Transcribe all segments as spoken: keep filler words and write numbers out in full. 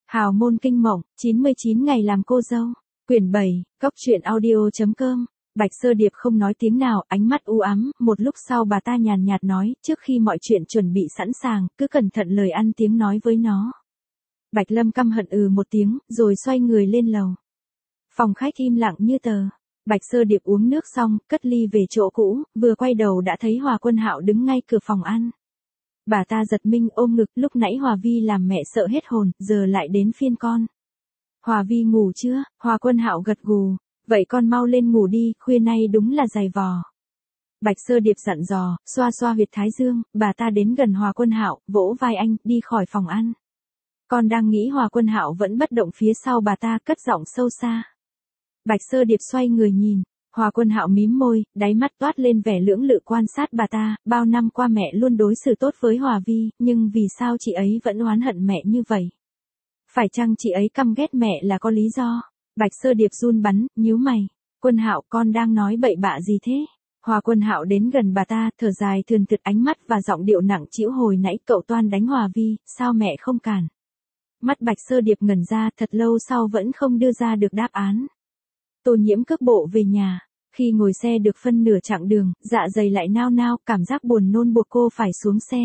Hào môn kinh mộng, chín mươi chín ngày làm cô dâu. Quyển bảy, cốc truyện audio.com. Bạch Sơ Điệp không nói tiếng nào, ánh mắt u ám, một lúc sau bà ta nhàn nhạt nói, trước khi mọi chuyện chuẩn bị sẵn sàng, cứ cẩn thận lời ăn tiếng nói với nó. Bạch Lâm căm hận ừ một tiếng, rồi xoay người lên lầu. Phòng khách im lặng như tờ. Bạch Sơ Điệp uống nước xong, cất ly về chỗ cũ, vừa quay đầu đã thấy Hòa Quân Hạo đứng ngay cửa phòng ăn. Bà ta giật mình ôm ngực, lúc nãy Hòa Vi làm mẹ sợ hết hồn, giờ lại đến phiên con. Hòa Vi ngủ chưa? Hòa Quân Hạo gật gù, vậy con mau lên ngủ đi, khuya nay đúng là dày vò. Bạch Sơ Điệp dặn dò, xoa xoa huyệt thái dương, bà ta đến gần Hòa Quân Hạo, vỗ vai anh, đi khỏi phòng ăn. Con đang nghĩ Hòa Quân Hạo vẫn bất động phía sau bà ta, cất giọng sâu xa. Bạch Sơ Điệp xoay người nhìn, Hòa Quân Hạo mím môi, đáy mắt toát lên vẻ lưỡng lự quan sát bà ta, bao năm qua mẹ luôn đối xử tốt với Hòa Vi, nhưng vì sao chị ấy vẫn oán hận mẹ như vậy? Phải chăng chị ấy căm ghét mẹ là có lý do? Bạch Sơ Điệp run bắn, nhíu mày. Quân Hạo, con đang nói bậy bạ gì thế? Hòa Quân Hạo đến gần bà ta, thở dài thườn thượt, ánh mắt và giọng điệu nặng trĩu, hồi nãy cậu toan đánh Hòa Vi, sao mẹ không cản? Mắt Bạch Sơ Điệp ngẩn ra, thật lâu sau vẫn không đưa ra được đáp án. Tô Nhiễm cước bộ về nhà, khi ngồi xe được phân nửa chặng đường, dạ dày lại nao nao, cảm giác buồn nôn buộc cô phải xuống xe.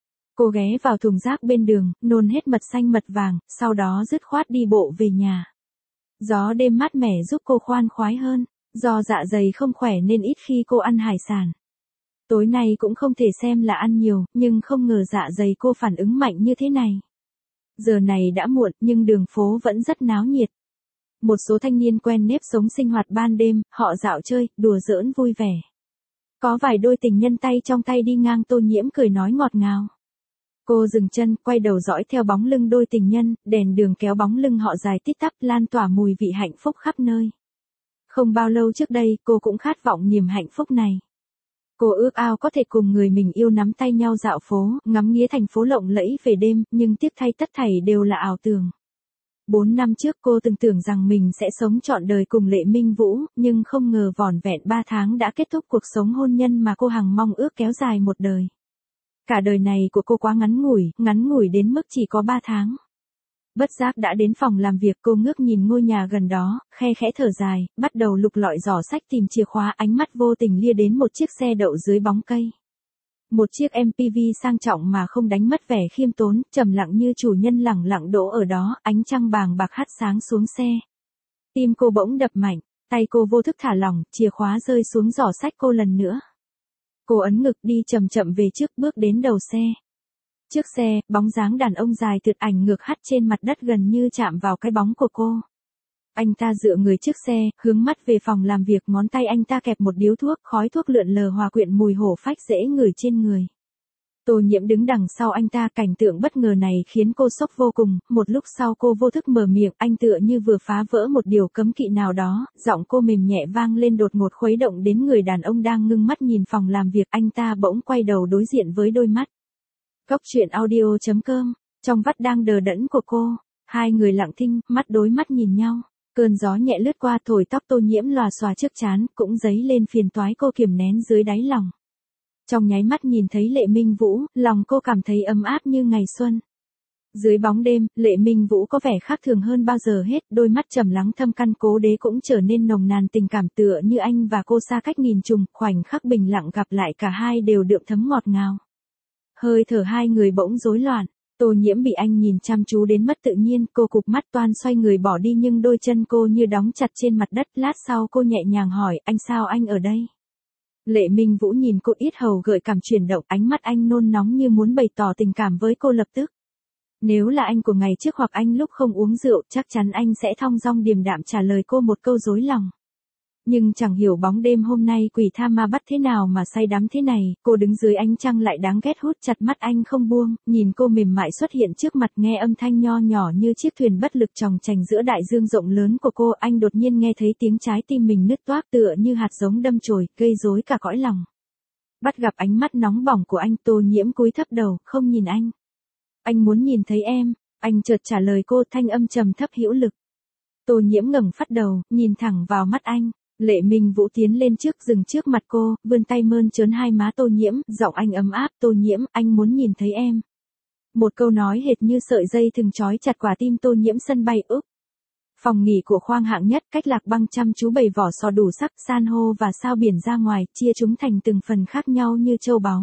Cô ghé vào thùng rác bên đường, nôn hết mật xanh mật vàng, sau đó dứt khoát đi bộ về nhà. Gió đêm mát mẻ giúp cô khoan khoái hơn, do dạ dày không khỏe nên ít khi cô ăn hải sản. Tối nay cũng không thể xem là ăn nhiều, nhưng không ngờ dạ dày cô phản ứng mạnh như thế này. Giờ này đã muộn, nhưng đường phố vẫn rất náo nhiệt. Một số thanh niên quen nếp sống sinh hoạt ban đêm, họ dạo chơi, đùa giỡn vui vẻ. Có vài đôi tình nhân tay trong tay đi ngang, Tô Nhiễm cười nói ngọt ngào. Cô dừng chân, quay đầu dõi theo bóng lưng đôi tình nhân, đèn đường kéo bóng lưng họ dài tít tắp, lan tỏa mùi vị hạnh phúc khắp nơi. Không bao lâu trước đây, cô cũng khát vọng niềm hạnh phúc này. Cô ước ao có thể cùng người mình yêu nắm tay nhau dạo phố, ngắm nghía thành phố lộng lẫy về đêm, nhưng tiếc thay tất thảy đều là ảo tưởng. Bốn năm trước cô từng tưởng rằng mình sẽ sống trọn đời cùng Lệ Minh Vũ, nhưng không ngờ vỏn vẹn ba tháng đã kết thúc cuộc sống hôn nhân mà cô hằng mong ước kéo dài một đời. Cả đời này của cô quá ngắn ngủi, ngắn ngủi đến mức chỉ có ba tháng. Bất giác đã đến phòng làm việc, cô ngước nhìn ngôi nhà gần đó, khe khẽ thở dài, bắt đầu lục lọi giỏ sách tìm chìa khóa, ánh mắt vô tình lia đến một chiếc xe đậu dưới bóng cây. Một chiếc em pê vê sang trọng mà không đánh mất vẻ khiêm tốn, trầm lặng như chủ nhân lẳng lặng đỗ ở đó, ánh trăng bàng bạc hắt sáng xuống xe. Tim cô bỗng đập mạnh, tay cô vô thức thả lỏng, chìa khóa rơi xuống giỏ sách cô lần nữa. Cô ấn ngực đi chậm chậm về trước, bước đến đầu xe. Trước xe, bóng dáng đàn ông dài thượt ảnh ngược hắt trên mặt đất gần như chạm vào cái bóng của cô. Anh ta dựa người trước xe, hướng mắt về phòng làm việc, ngón tay anh ta kẹp một điếu thuốc, khói thuốc lượn lờ hòa quyện mùi hổ phách dễ ngửi trên người. Tô Nhiễm đứng đằng sau anh ta, cảnh tượng bất ngờ này khiến cô sốc vô cùng, một lúc sau cô vô thức mở miệng, anh tựa như vừa phá vỡ một điều cấm kỵ nào đó, giọng cô mềm nhẹ vang lên đột ngột khuấy động đến người đàn ông đang ngưng mắt nhìn phòng làm việc, anh ta bỗng quay đầu đối diện với đôi mắt. Cốc truyện audio.com, trong vắt đang đờ đẫn của cô, hai người lặng thinh, mắt đối mắt nhìn nhau. Cơn gió nhẹ lướt qua thổi tóc Tô Nhiễm lòa xòa trước trán, cũng dấy lên phiền toái cô kiềm nén dưới đáy lòng. Trong nháy mắt nhìn thấy Lệ Minh Vũ, lòng cô cảm thấy ấm áp như ngày xuân. Dưới bóng đêm, Lệ Minh Vũ có vẻ khác thường hơn bao giờ hết, đôi mắt trầm lắng thâm căn cố đế cũng trở nên nồng nàn tình cảm, tựa như anh và cô xa cách nghìn trùng, khoảnh khắc bình lặng gặp lại cả hai đều đượm thấm ngọt ngào. Hơi thở hai người bỗng rối loạn. Tô Nhiễm bị anh nhìn chăm chú đến mất tự nhiên, cô cụp mắt toan xoay người bỏ đi nhưng đôi chân cô như đóng chặt trên mặt đất, lát sau cô nhẹ nhàng hỏi, anh sao anh ở đây? Lệ Minh Vũ nhìn cô, yết hầu gợi cảm chuyển động, ánh mắt anh nôn nóng như muốn bày tỏ tình cảm với cô lập tức. Nếu là anh của ngày trước hoặc anh lúc không uống rượu, chắc chắn anh sẽ thong dong điềm đạm trả lời cô một câu dối lòng. Nhưng chẳng hiểu bóng đêm hôm nay quỷ tha ma bắt thế nào mà say đắm thế này, cô đứng dưới ánh trăng lại đáng ghét, hút chặt mắt anh không buông, nhìn cô mềm mại xuất hiện trước mặt, nghe âm thanh nho nhỏ như chiếc thuyền bất lực chòng chành giữa đại dương rộng lớn của cô, anh đột nhiên nghe thấy tiếng trái tim mình nứt toác tựa như hạt giống đâm chồi, gây rối cả cõi lòng. Bắt gặp ánh mắt nóng bỏng của anh, Tô Nhiễm cúi thấp đầu, không nhìn anh. Anh muốn nhìn thấy em, anh chợt trả lời cô, thanh âm trầm thấp hữu lực. Tô Nhiễm ngẩng phát đầu, nhìn thẳng vào mắt anh. Lệ Minh Vũ tiến lên trước, dừng trước mặt cô, vươn tay mơn trớn hai má Tô Nhiễm, giọng anh ấm áp, Tô Nhiễm, anh muốn nhìn thấy em. Một câu nói hệt như sợi dây thừng trói chặt quả tim Tô Nhiễm. Sân bay Úc. Phòng nghỉ của khoang hạng nhất, Cách Lạc Băng chăm chú bày vỏ sò đủ sắc, san hô và sao biển ra ngoài, chia chúng thành từng phần khác nhau như châu báu.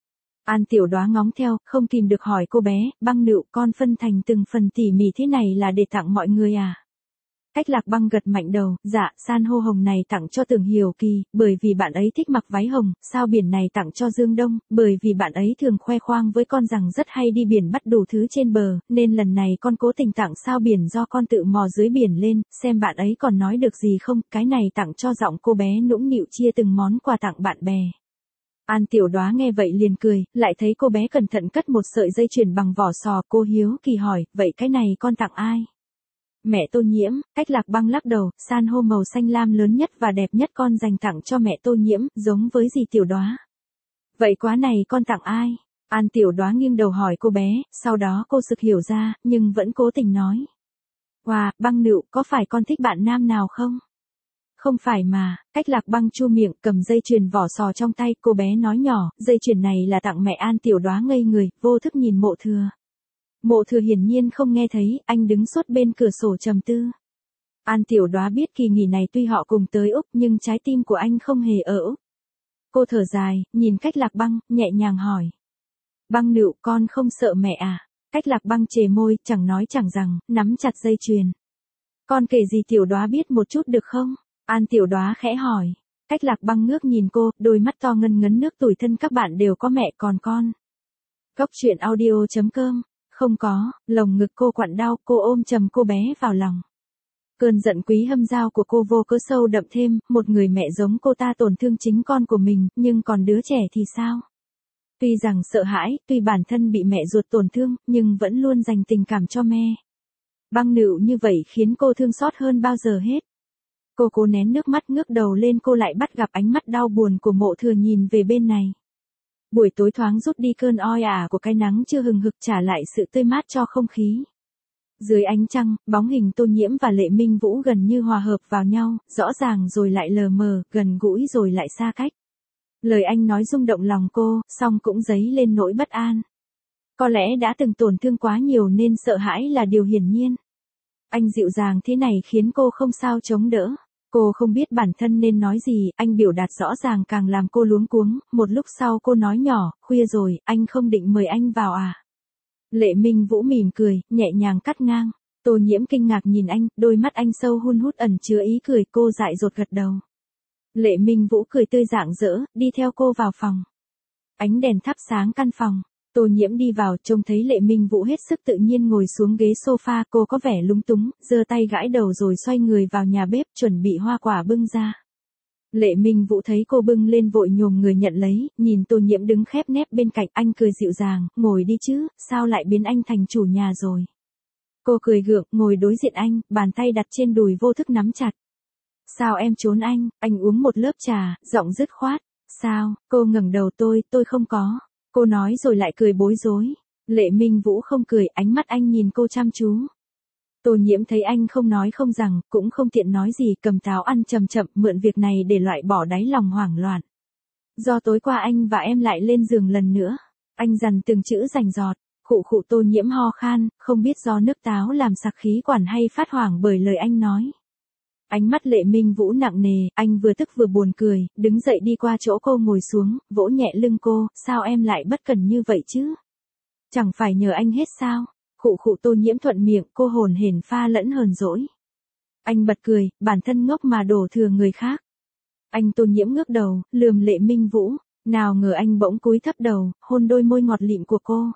An Tiểu Đóa ngóng theo, không kìm được hỏi cô bé, Băng Nựu, con phân thành từng phần tỉ mỉ thế này là để tặng mọi người à? Cách Lạc Băng gật mạnh đầu, dạ, san hô hồng này tặng cho Tưởng Hiểu Kỳ, bởi vì bạn ấy thích mặc váy hồng, sao biển này tặng cho Dương Đông, bởi vì bạn ấy thường khoe khoang với con rằng rất hay đi biển bắt đủ thứ trên bờ, nên lần này con cố tình tặng sao biển do con tự mò dưới biển lên, xem bạn ấy còn nói được gì không, cái này tặng cho giọng cô bé nũng nịu chia từng món quà tặng bạn bè. An Tiểu Đóa nghe vậy liền cười, lại thấy cô bé cẩn thận cất một sợi dây chuyền bằng vỏ sò, cô hiếu kỳ hỏi, vậy cái này con tặng ai? Mẹ Tô Nhiễm. Cách Lạc Băng lắc đầu, san hô màu xanh lam lớn nhất và đẹp nhất con dành tặng cho mẹ Tô Nhiễm, giống với dì Tiểu Đóa. Vậy quá này con tặng ai? An Tiểu Đóa nghiêng đầu hỏi cô bé, sau đó cô sực hiểu ra, nhưng vẫn cố tình nói. Wow, Băng Nựu, có phải con thích bạn nam nào không? Không phải mà. Cách Lạc Băng chu miệng, cầm dây chuyền vỏ sò trong tay, cô bé nói nhỏ, dây chuyền này là tặng mẹ. An Tiểu Đóa ngây người, vô thức nhìn Mộ Thừa. Mộ Thừa hiển nhiên không nghe thấy, anh đứng suốt bên cửa sổ trầm tư. An Tiểu Đóa biết kỳ nghỉ này tuy họ cùng tới Úc nhưng trái tim của anh không hề ở Úc. Cô thở dài, nhìn Cách Lạc Băng, nhẹ nhàng hỏi. Băng Nựu, con không sợ mẹ à? Cách Lạc Băng chề môi, chẳng nói chẳng rằng, nắm chặt dây chuyền. Con kể gì Tiểu Đóa biết một chút được không? An Tiểu Đóa khẽ hỏi. Cách Lạc Băng ngước nhìn cô, đôi mắt to ngân ngấn nước. Tủi thân các bạn đều có mẹ còn con. Góc truyện audio chấm com. Không có. Lồng ngực cô quặn đau, cô ôm chầm cô bé vào lòng. Cơn giận Quý Hâm Giao của cô vô cớ sâu đậm thêm, một người mẹ giống cô ta tổn thương chính con của mình, nhưng còn đứa trẻ thì sao? Tuy rằng sợ hãi, tuy bản thân bị mẹ ruột tổn thương, nhưng vẫn luôn dành tình cảm cho mẹ. Băng Nựu như vậy khiến cô thương xót hơn bao giờ hết. Cô cố nén nước mắt ngước đầu lên, cô lại bắt gặp ánh mắt đau buồn của Mộ Thừa nhìn về bên này. Buổi tối thoáng rút đi cơn oi ả của cái nắng chưa hừng hực, trả lại sự tươi mát cho không khí. Dưới ánh trăng, bóng hình Tô Nhiễm và Lệ Minh Vũ gần như hòa hợp vào nhau, rõ ràng rồi lại lờ mờ, gần gũi rồi lại xa cách. Lời anh nói rung động lòng cô, song cũng dấy lên nỗi bất an. Có lẽ đã từng tổn thương quá nhiều nên sợ hãi là điều hiển nhiên. Anh dịu dàng thế này khiến cô không sao chống đỡ. Cô không biết bản thân nên nói gì, anh biểu đạt rõ ràng càng làm cô luống cuống. Một lúc sau cô nói nhỏ, khuya rồi, anh không định mời anh vào à? Lệ Minh Vũ mỉm cười, nhẹ nhàng cắt ngang. Tô Nhiễm kinh ngạc nhìn anh, đôi mắt anh sâu hun hút ẩn chứa ý cười, cô dại dột gật đầu. Lệ Minh Vũ cười tươi rạng rỡ, đi theo cô vào phòng. Ánh đèn thắp sáng căn phòng. Tô Nhiễm đi vào, trông thấy Lệ Minh Vũ hết sức tự nhiên ngồi xuống ghế sofa, cô có vẻ lúng túng, giơ tay gãi đầu rồi xoay người vào nhà bếp, chuẩn bị hoa quả bưng ra. Lệ Minh Vũ thấy cô bưng lên vội nhồm người nhận lấy, nhìn Tô Nhiễm đứng khép nép bên cạnh, anh cười dịu dàng, ngồi đi chứ, sao lại biến anh thành chủ nhà rồi. Cô cười gượng, ngồi đối diện anh, bàn tay đặt trên đùi vô thức nắm chặt. Sao em trốn anh? Anh uống một lớp trà, giọng dứt khoát. Sao? Cô ngẩng đầu, tôi, tôi không có. Cô nói rồi lại cười bối rối. Lệ Minh Vũ không cười, ánh mắt anh nhìn cô chăm chú. Tô Nhiễm thấy anh không nói không rằng, cũng không tiện nói gì, cầm táo ăn chậm chậm, mượn việc này để loại bỏ đáy lòng hoảng loạn. Do tối qua anh và em lại lên giường lần nữa. Anh dằn từng chữ rành rọt. Khụ khụ. Tô Nhiễm ho khan, không biết do nước táo làm sặc khí quản hay phát hoảng bởi lời anh nói. Ánh mắt Lệ Minh Vũ nặng nề, anh vừa tức vừa buồn cười, đứng dậy đi qua chỗ cô ngồi xuống, vỗ nhẹ lưng cô, sao em lại bất cần như vậy chứ? Chẳng phải nhờ anh hết sao? Khụ khụ. Tô Nhiễm thuận miệng, cô hồn hển pha lẫn hờn dỗi. Anh bật cười, bản thân ngốc mà đổ thừa người khác. Anh. Tô Nhiễm ngước đầu, lườm Lệ Minh Vũ, nào ngờ anh bỗng cúi thấp đầu, hôn đôi môi ngọt lịm của cô.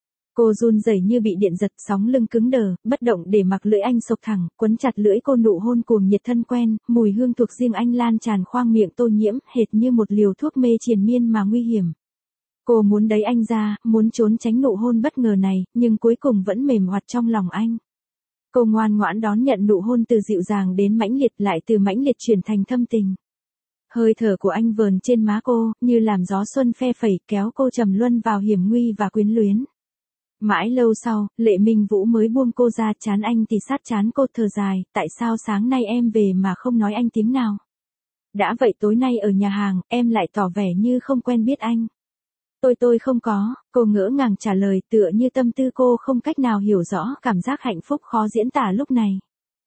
Cô run rẩy như bị điện giật, sóng lưng cứng đờ, bất động để mặc lưỡi anh xộc thẳng, quấn chặt lưỡi cô, nụ hôn cuồng nhiệt thân quen, mùi hương thuộc riêng anh lan tràn khoang miệng Tô Nhiễm, hệt như một liều thuốc mê triền miên mà nguy hiểm. Cô muốn đẩy anh ra, muốn trốn tránh nụ hôn bất ngờ này, nhưng cuối cùng vẫn mềm hoạt trong lòng anh. Cô ngoan ngoãn đón nhận nụ hôn từ dịu dàng đến mãnh liệt, lại từ mãnh liệt chuyển thành thâm tình. Hơi thở của anh vờn trên má cô, như làm gió xuân phe phẩy, kéo cô trầm luân vào hiểm nguy và quyến luyến. Mãi lâu sau, Lệ Minh Vũ mới buông cô ra, chán anh thì sát chán cô, thở dài, tại sao sáng nay em về mà không nói anh tiếng nào? Đã vậy tối nay ở nhà hàng, em lại tỏ vẻ như không quen biết anh. Tôi tôi không có, cô ngỡ ngàng trả lời tựa như tâm tư cô không cách nào hiểu rõ cảm giác hạnh phúc khó diễn tả lúc này.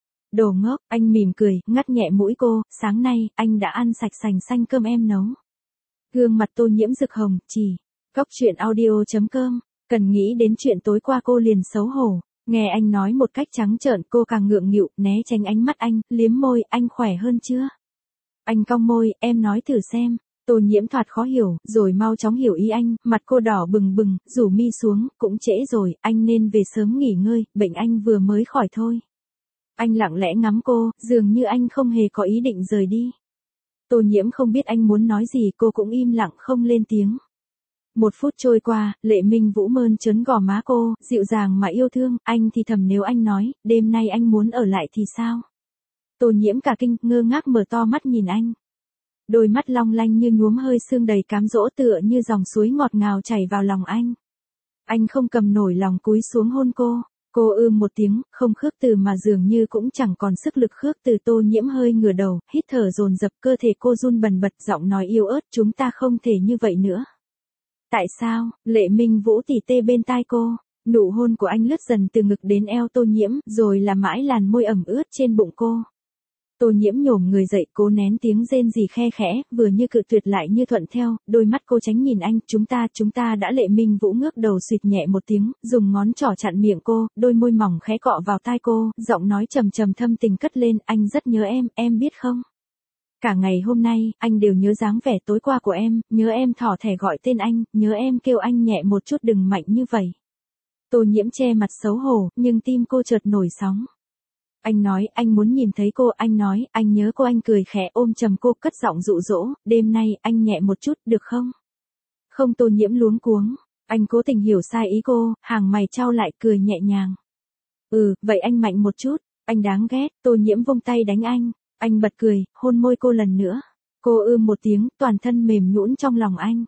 Đồ ngốc, anh mỉm cười, ngắt nhẹ mũi cô, sáng nay, anh đã ăn sạch sành xanh cơm em nấu. Gương mặt Tô Nhiễm rực hồng, chỉ. Cóc truyện audio.com, cần nghĩ đến chuyện tối qua cô liền xấu hổ. Nghe anh nói một cách trắng trợn cô càng ngượng nghịu, né tránh ánh mắt anh, liếm môi, anh khỏe hơn chưa? Anh cong môi, em nói thử xem. Tô Nhiễm thoạt khó hiểu, rồi mau chóng hiểu ý anh, mặt cô đỏ bừng bừng, rủ mi xuống, cũng trễ rồi, anh nên về sớm nghỉ ngơi, bệnh anh vừa mới khỏi thôi. Anh lặng lẽ ngắm cô, dường như anh không hề có ý định rời đi. Tô Nhiễm không biết anh muốn nói gì, cô cũng im lặng không lên tiếng. Một phút trôi qua, Lệ Minh Vũ mơn trớn gò má cô, dịu dàng mà yêu thương, anh thì thầm nếu anh nói, đêm nay anh muốn ở lại thì sao? Tô Nhiễm cả kinh, ngơ ngác mở to mắt nhìn anh. Đôi mắt long lanh như nhuốm hơi sương đầy cám dỗ tựa như dòng suối ngọt ngào chảy vào lòng anh. Anh không cầm nổi lòng cúi xuống hôn cô. Cô ưm một tiếng, không khước từ mà dường như cũng chẳng còn sức lực khước từ. Tô Nhiễm hơi ngửa đầu, hít thở dồn dập, cơ thể cô run bần bật, giọng nói yếu ớt, chúng ta không thể như vậy nữa. Tại sao? Lệ Minh Vũ tỉ tê bên tai cô. Nụ hôn của anh lướt dần từ ngực đến eo Tô Nhiễm, rồi là mãi làn môi ẩm ướt trên bụng cô. Tô Nhiễm nhổm người dậy, cố nén tiếng rên rỉ khe khẽ, vừa như cự tuyệt lại như thuận theo, đôi mắt cô tránh nhìn anh, chúng ta, chúng ta đã. Lệ Minh Vũ ngước đầu xịt nhẹ một tiếng, dùng ngón trỏ chặn miệng cô, đôi môi mỏng khẽ cọ vào tai cô, giọng nói trầm trầm thâm tình cất lên, anh rất nhớ em, em biết không? Cả ngày hôm nay, anh đều nhớ dáng vẻ tối qua của em, nhớ em thỏ thẻ gọi tên anh, nhớ em kêu anh nhẹ một chút đừng mạnh như vậy. Tô Nhiễm che mặt xấu hổ, nhưng tim cô chợt nổi sóng. Anh nói, anh muốn nhìn thấy cô, anh nói, anh nhớ cô. Anh cười khẽ ôm chầm cô, cất giọng dụ dỗ, đêm nay, anh nhẹ một chút, được không? Không. Tô Nhiễm luống cuống, anh cố tình hiểu sai ý cô, hàng mày chau lại, cười nhẹ nhàng. Ừ, vậy anh mạnh một chút, anh đáng ghét. Tô Nhiễm vung tay đánh anh, anh bật cười, hôn môi cô lần nữa. Cô ưm một tiếng, toàn thân mềm nhũn trong lòng anh.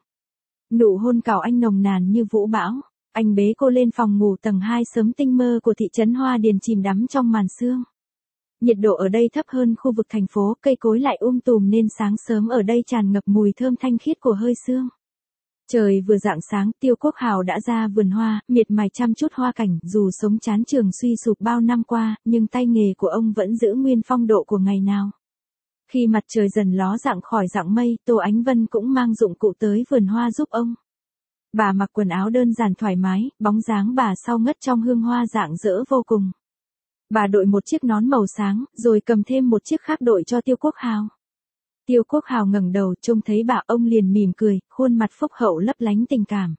Nụ hôn cào anh nồng nàn như vũ bão. Anh bế cô lên phòng ngủ tầng hai, sớm tinh mơ của thị trấn Hoa Điền chìm đắm trong màn sương. Nhiệt độ ở đây thấp hơn khu vực thành phố, cây cối lại um tùm nên sáng sớm ở đây tràn ngập mùi thơm thanh khiết của hơi sương. Trời vừa rạng sáng, Tiêu Quốc Hào đã ra vườn hoa, miệt mài chăm chút hoa cảnh, dù sống chán trường suy sụp bao năm qua, nhưng tay nghề của ông vẫn giữ nguyên phong độ của ngày nào. Khi mặt trời dần ló dạng khỏi dạng mây, Tô Ánh Vân cũng mang dụng cụ tới vườn hoa giúp ông. Bà mặc quần áo đơn giản thoải mái, bóng dáng bà sau ngất trong hương hoa rạng rỡ vô cùng. Bà đội một chiếc nón màu sáng, rồi cầm thêm một chiếc khác đội cho Tiêu Quốc Hào. Tiêu Quốc Hào ngẩng đầu, trông thấy bà, ông liền mỉm cười, khuôn mặt phúc hậu lấp lánh tình cảm.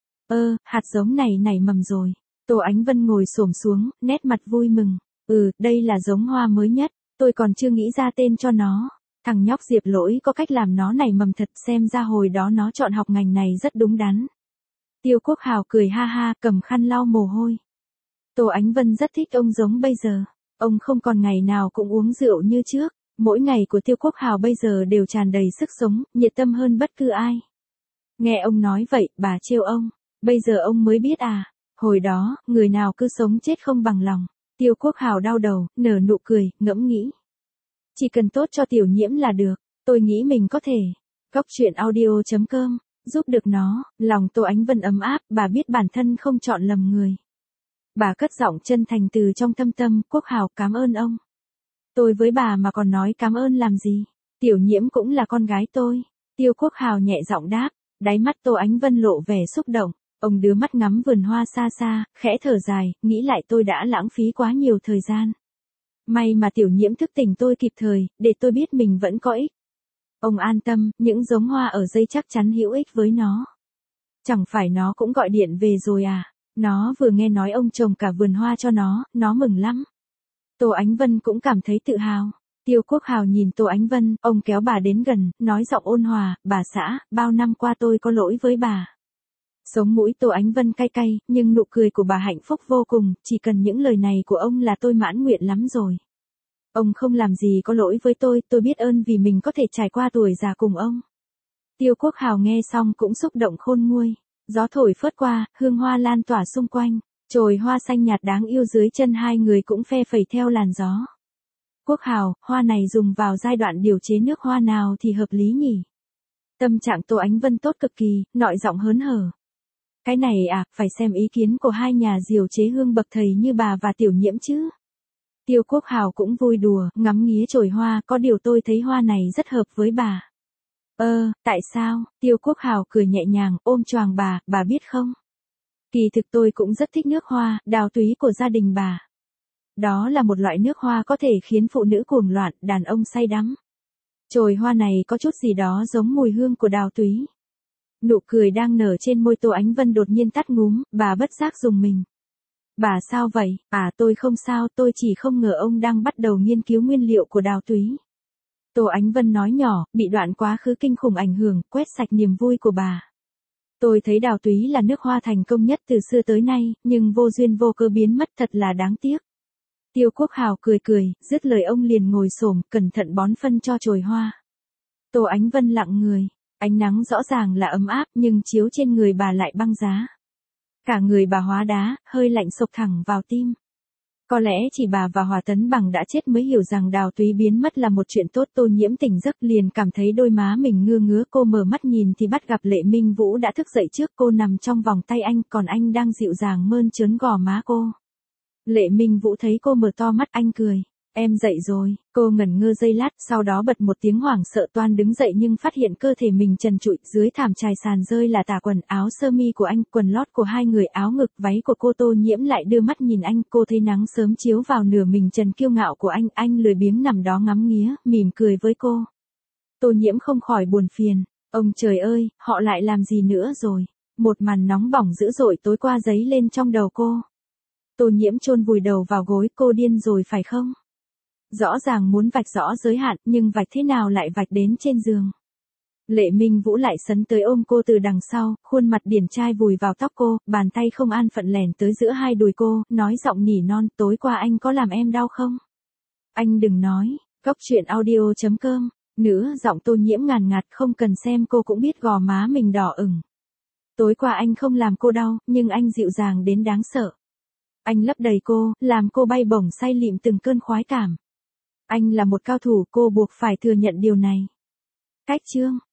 Ơ, hạt giống này nảy mầm rồi. Tô Ánh Vân ngồi xổm xuống, nét mặt vui mừng. Ừ, đây là giống hoa mới nhất, tôi còn chưa nghĩ ra tên cho nó. Thằng nhóc Diệp Lỗi có cách làm nó nảy mầm thật, xem ra hồi đó nó chọn học ngành này rất đúng đắn. Tiêu Quốc Hào cười ha ha, cầm khăn lau mồ hôi. Tô Ánh Vân rất thích ông giống bây giờ. Ông không còn ngày nào cũng uống rượu như trước. Mỗi ngày của Tiêu Quốc Hào bây giờ đều tràn đầy sức sống, nhiệt tâm hơn bất cứ ai. Nghe ông nói vậy, bà trêu ông. Bây giờ ông mới biết à. Hồi đó, người nào cứ sống chết không bằng lòng. Tiêu Quốc Hào đau đầu, nở nụ cười, ngẫm nghĩ. Chỉ cần tốt cho Tiểu Nhiễm là được. Tôi nghĩ mình có thể. Cóc truyện audio.com, giúp được nó. Lòng Tô Ánh Vân ấm áp, bà biết bản thân không chọn lầm người. Bà cất giọng chân thành từ trong thâm tâm, Quốc Hào, cảm ơn ông. Tôi với bà mà còn nói cảm ơn làm gì? Tiểu Nhiễm cũng là con gái tôi. Tiêu Quốc Hào nhẹ giọng đáp, đáy mắt Tô Ánh Vân lộ vẻ xúc động. Ông đưa mắt ngắm vườn hoa xa xa, khẽ thở dài, nghĩ lại tôi đã lãng phí quá nhiều thời gian. May mà Tiểu Nhiễm thức tỉnh tôi kịp thời, để tôi biết mình vẫn có ích. Ông an tâm, những giống hoa ở dây chắc chắn hữu ích với nó. Chẳng phải nó cũng gọi điện về rồi à? Nó vừa nghe nói ông trồng cả vườn hoa cho nó, nó mừng lắm. Tô Ánh Vân cũng cảm thấy tự hào. Tiêu Quốc Hào nhìn Tô Ánh Vân, ông kéo bà đến gần, nói giọng ôn hòa, bà xã, bao năm qua tôi có lỗi với bà. Sống mũi Tô Ánh Vân cay cay, nhưng nụ cười của bà hạnh phúc vô cùng, chỉ cần những lời này của ông là tôi mãn nguyện lắm rồi. Ông không làm gì có lỗi với tôi, tôi biết ơn vì mình có thể trải qua tuổi già cùng ông. Tiêu Quốc Hào nghe xong cũng xúc động khôn nguôi. Gió thổi phớt qua, hương hoa lan tỏa xung quanh, chồi hoa xanh nhạt đáng yêu dưới chân hai người cũng phe phẩy theo làn gió. Quốc Hào, hoa này dùng vào giai đoạn điều chế nước hoa nào thì hợp lý nhỉ? Tâm trạng Tô Ánh Vân tốt cực kỳ, nội giọng hớn hở. Cái này à, phải xem ý kiến của hai nhà diều chế hương bậc thầy như bà và Tiểu Nhiễm chứ. Tiêu Quốc Hào cũng vui đùa, ngắm nghía chồi hoa, có điều tôi thấy hoa này rất hợp với bà. Ơ, tại sao? Tiêu Quốc Hào cười nhẹ nhàng, ôm choàng bà, bà biết không? Kỳ thực tôi cũng rất thích nước hoa, đào túy của gia đình bà. Đó là một loại nước hoa có thể khiến phụ nữ cuồng loạn, đàn ông say đắm. Chồi hoa này có chút gì đó giống mùi hương của đào túy. Nụ cười đang nở trên môi Tô Ánh Vân đột nhiên tắt ngúm, bà bất giác rùng mình. Bà sao vậy? À tôi không sao, tôi chỉ không ngờ ông đang bắt đầu nghiên cứu nguyên liệu của đào túy. Tô Ánh Vân nói nhỏ, bị đoạn quá khứ kinh khủng ảnh hưởng, quét sạch niềm vui của bà. Tôi thấy đào túy là nước hoa thành công nhất từ xưa tới nay, nhưng vô duyên vô cớ biến mất thật là đáng tiếc. Tiêu Quốc Hào cười cười, dứt lời ông liền ngồi xổm, cẩn thận bón phân cho chồi hoa. Tô Ánh Vân lặng người, ánh nắng rõ ràng là ấm áp nhưng chiếu trên người bà lại băng giá. Cả người bà hóa đá, hơi lạnh sộc thẳng vào tim. Có lẽ chỉ bà và Hòa Tấn Bằng đã chết mới hiểu rằng đào túy biến mất là một chuyện tốt. Tô Nhiễm tỉnh giấc liền cảm thấy đôi má mình ngưa ngứa, cô mở mắt nhìn thì bắt gặp Lệ Minh Vũ đã thức dậy trước cô, nằm trong vòng tay anh, còn anh đang dịu dàng mơn trớn gò má cô. Lệ Minh Vũ thấy cô mở to mắt, anh cười. Em dậy rồi, cô ngẩn ngơ giây lát, sau đó bật một tiếng hoảng sợ toan đứng dậy nhưng phát hiện cơ thể mình trần trụi, dưới thảm trải sàn rơi là tà quần, áo sơ mi của anh, quần lót của hai người, áo ngực, váy của cô. Tô Nhiễm lại đưa mắt nhìn anh, cô thấy nắng sớm chiếu vào nửa mình trần kiêu ngạo của anh, anh lười biếng nằm đó ngắm nghía, mỉm cười với cô. Tô Nhiễm không khỏi buồn phiền, ông trời ơi, họ lại làm gì nữa rồi? Một màn nóng bỏng dữ dội tối qua dấy lên trong đầu cô. Tô Nhiễm chôn vùi đầu vào gối, cô điên rồi phải không? Rõ ràng muốn vạch rõ giới hạn, nhưng vạch thế nào lại vạch đến trên giường. Lệ Minh Vũ lại sấn tới ôm cô từ đằng sau, khuôn mặt điển trai vùi vào tóc cô, bàn tay không an phận lèn tới giữa hai đùi cô, nói giọng nỉ non, tối qua anh có làm em đau không? Anh đừng nói, Cốc Truyện audio chấm com, nữa giọng Tô Nhiễm ngàn ngạt, không cần xem cô cũng biết gò má mình đỏ ửng. Tối qua anh không làm cô đau, nhưng anh dịu dàng đến đáng sợ. Anh lấp đầy cô, làm cô bay bổng say lịm từng cơn khoái cảm. Anh là một cao thủ, cô buộc phải thừa nhận điều này. Cách chương